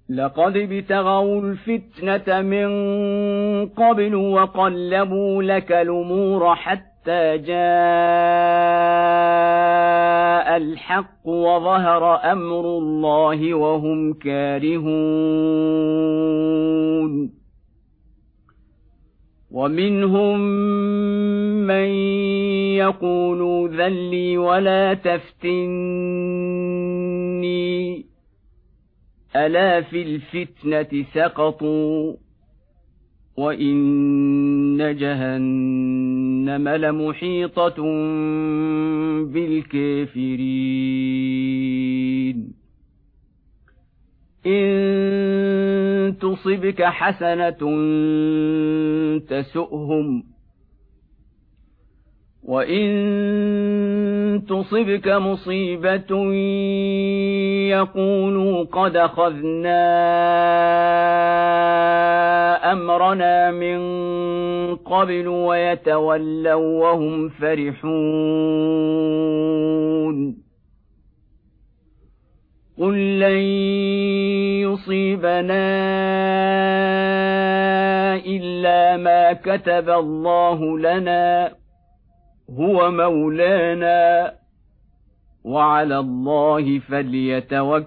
لقد ابتغوا الفتنة من قبل وقلبوا لك الأمور حتى جاء الحق وظهر أمر الله وهم كارهون ومنهم من يقول ذلي ولا تفتني ألا في الفتنة سقطوا وإن جهنم لمحيطة بالكافرين إن تصبك حسنة تسؤهم وإن تصبك مصيبة يقولوا قد أخذنا أمرنا من قبل ويتولوا وهم فرحون قل لن يصيبنا إلا ما كتب الله لنا هو مولانا وعلى الله فليتوكل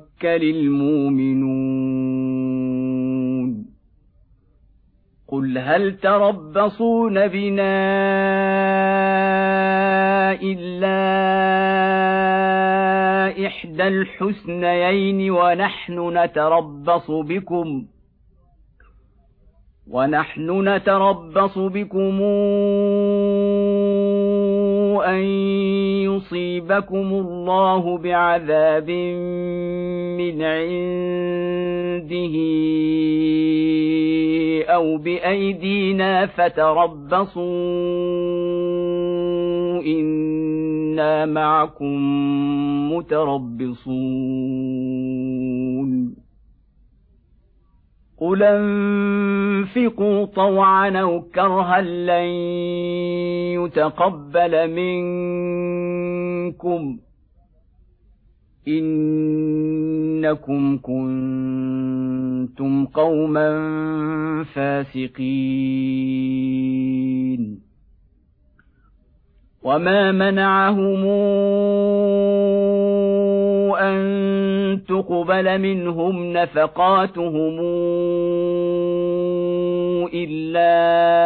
المؤمنون قل هل تربصون بنا إلا إحدى الحسنيين ونحن نتربص بكم أن يصيبكم الله بعذاب من عنده أو بأيدينا فتربصوا إنا معكم متربصون قل انفقوا طوعا أو كرها لن يتقبل منكم إنكم كنتم قوما فاسقين وما منعهم أن تقبل منهم نفقاتهم إلا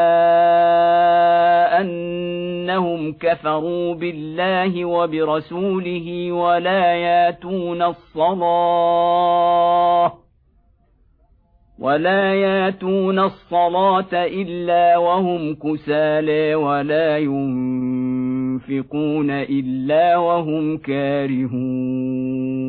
أنهم كفروا بالله وبرسوله ولا ياتون الصلاة إلا وهم كسالى ولا ينفقون إلا وهم كارهون